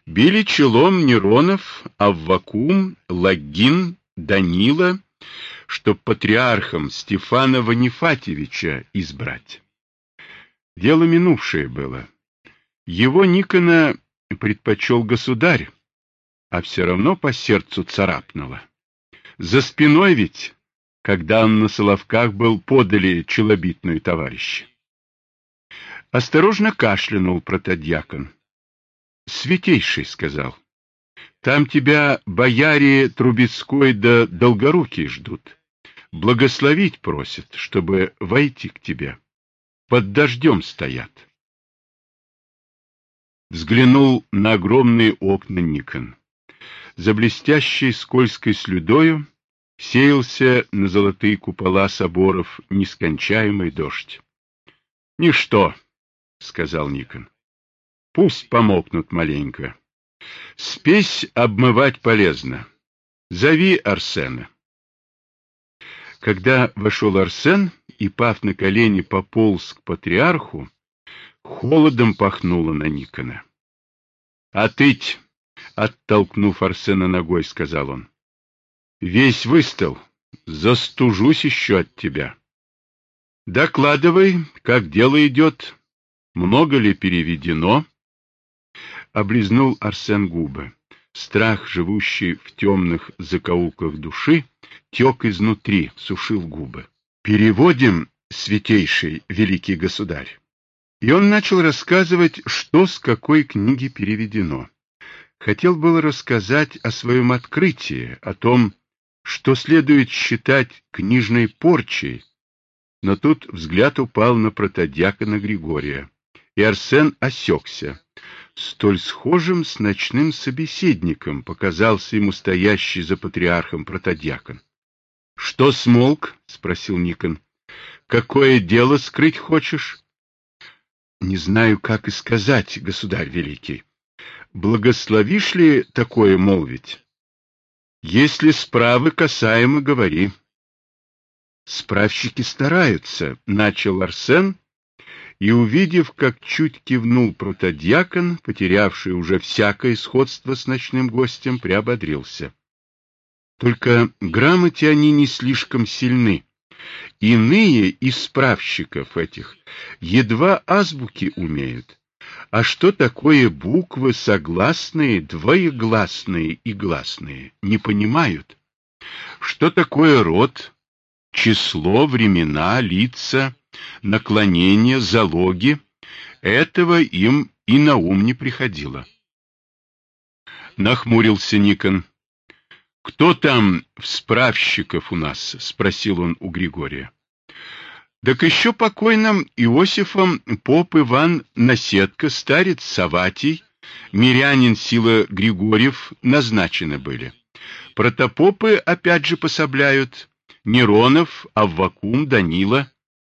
Били челом Неронов, Аввакум, Логин, Данила, чтоб патриархом Стефана Ванифатьевича избрать. Дело минувшее было. Его Никона предпочел государь, а все равно по сердцу царапнуло. За спиной ведь, когда он на Соловках был, подали челобитную товарищи. Осторожно кашлянул протодьякон. «Святейший», — сказал, — «там тебя бояре Трубецкой да Долгорукий ждут. Благословить просят, чтобы войти к тебе. Под дождем стоят». Взглянул на огромные окна Никон. За блестящей скользкой слюдою сеялся на золотые купола соборов нескончаемый дождь. «Ничто», — сказал Никон, — «пусть помокнут маленько. Спесь обмывать полезно. Зови Арсена». Когда вошел Арсен и, пав на колени, пополз к патриарху, холодом пахнуло на Никона. «Отыть!» — оттолкнув Арсена ногой, сказал он. «Весь выстал. Застужусь еще от тебя. Докладывай, как дело идет. Много ли переведено?» Облизнул Арсен губы. Страх, живущий в темных закоулках души, тек изнутри, сушил губы. «Переводим, святейший великий государь». И он начал рассказывать, что с какой книги переведено. Хотел было рассказать о своем открытии, о том, что следует считать книжной порчей, но тут взгляд упал на протодьякона Григория, и Арсен осекся. Столь схожим с ночным собеседником показался ему стоящий за патриархом протодьякон. — Что смолк? — спросил Никон. — Какое дело скрыть хочешь? — Не знаю, как и сказать, государь великий. Благословишь ли такое молвить? — Если справы касаемо, говори. — Справщики стараются, — начал Арсен, и, увидев, как чуть кивнул протодьякон, потерявший уже всякое сходство с ночным гостем, приободрился. Только грамоте они не слишком сильны. Иные из справщиков этих едва азбуки умеют. А что такое буквы согласные, двоегласные и гласные, не понимают. Что такое род, число, времена, лица, наклонения, залоги, этого им и на ум не приходило. Нахмурился Никон. — Кто там в справщиков у нас? — спросил он у Григория. — Так еще покойным Иосифом поп Иван Наседко, старец Саватий, мирянин Сила Григорьев назначены были. Протопопы опять же пособляют. Неронов, Аввакум, Данила.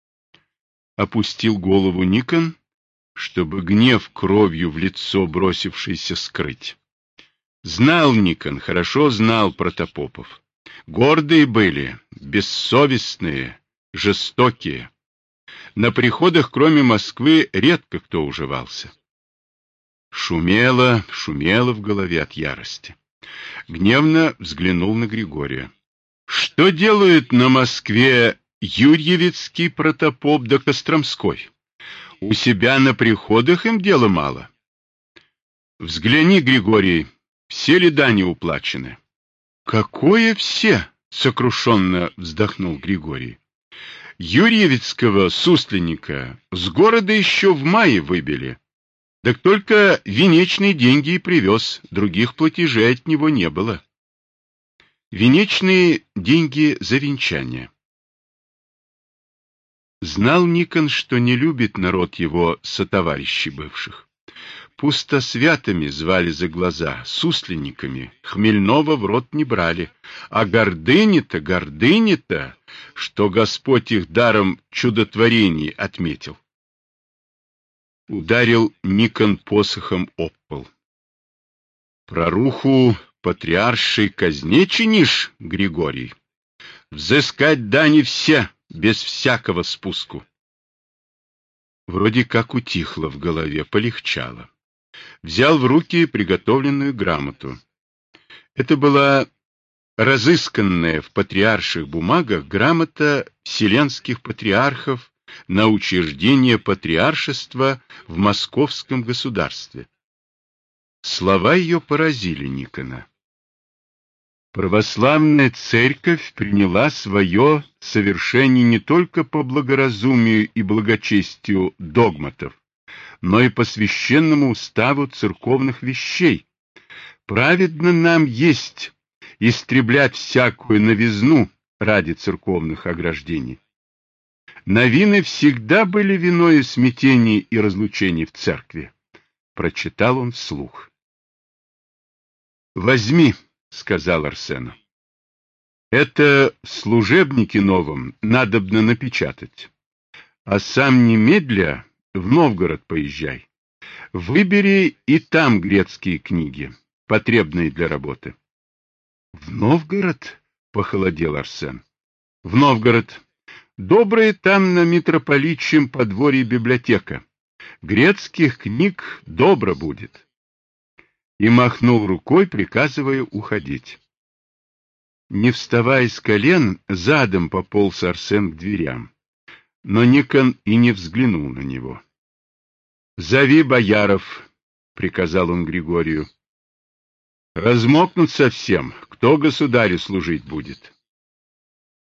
Опустил голову Никон, чтобы гнев кровью в лицо бросившийся скрыть. Знал Никон, хорошо знал протопопов. Гордые были, бессовестные, жестокие. На приходах, кроме Москвы, редко кто уживался. Шумело в голове от ярости. Гневно взглянул на Григория. Что делают на Москве Юрьевицкий протопоп да Костромской? У себя на приходах им дела мало. Взгляни, Григорий, все ли дани уплачены? Какое все? Сокрушенно вздохнул Григорий. Юрьевицкого сусленника с города еще в мае выбили. Так только венечные деньги и привез, других платежей от него не было. Венечные деньги за венчание. Знал Никон, что не любит народ его сотоварищей бывших. Пустосвятыми звали за глаза, сусленниками, хмельного в рот не брали. А гордыня-то, что Господь их даром чудотворений отметил. Ударил Никон посохом об пол. Проруху патриаршей казне чинишь, Григорий? Взыскать дани все, без всякого спуску. Вроде как утихло в голове, полегчало. взял в руки приготовленную грамоту. Это была разысканная в патриарших бумагах грамота вселенских патриархов на учреждение патриаршества в московском государстве. Слова ее поразили Никона. Православная церковь приняла свое совершение не только по благоразумию и благочестию догматов, но и по священному уставу церковных вещей. Праведно нам есть истреблять всякую новизну ради церковных ограждений. Новины всегда были виною смятений и разлучений в церкви. Прочитал он вслух. «Возьми», — сказал Арсену. «Это в служебнике новом надобно напечатать. А сам немедля в Новгород поезжай. Выбери и там грецкие книги, потребные для работы». «В Новгород?» — похолодел Арсен. «В Новгород. Добрая там на митрополичьем подворье библиотека. Грецких книг добро будет». И махнул рукой, приказывая уходить. Не вставая с колен, задом пополз Арсен к дверям. Но Никон и не взглянул на него. «Зови бояров», — приказал он Григорию. «Размокнут совсем, кто государю служить будет?»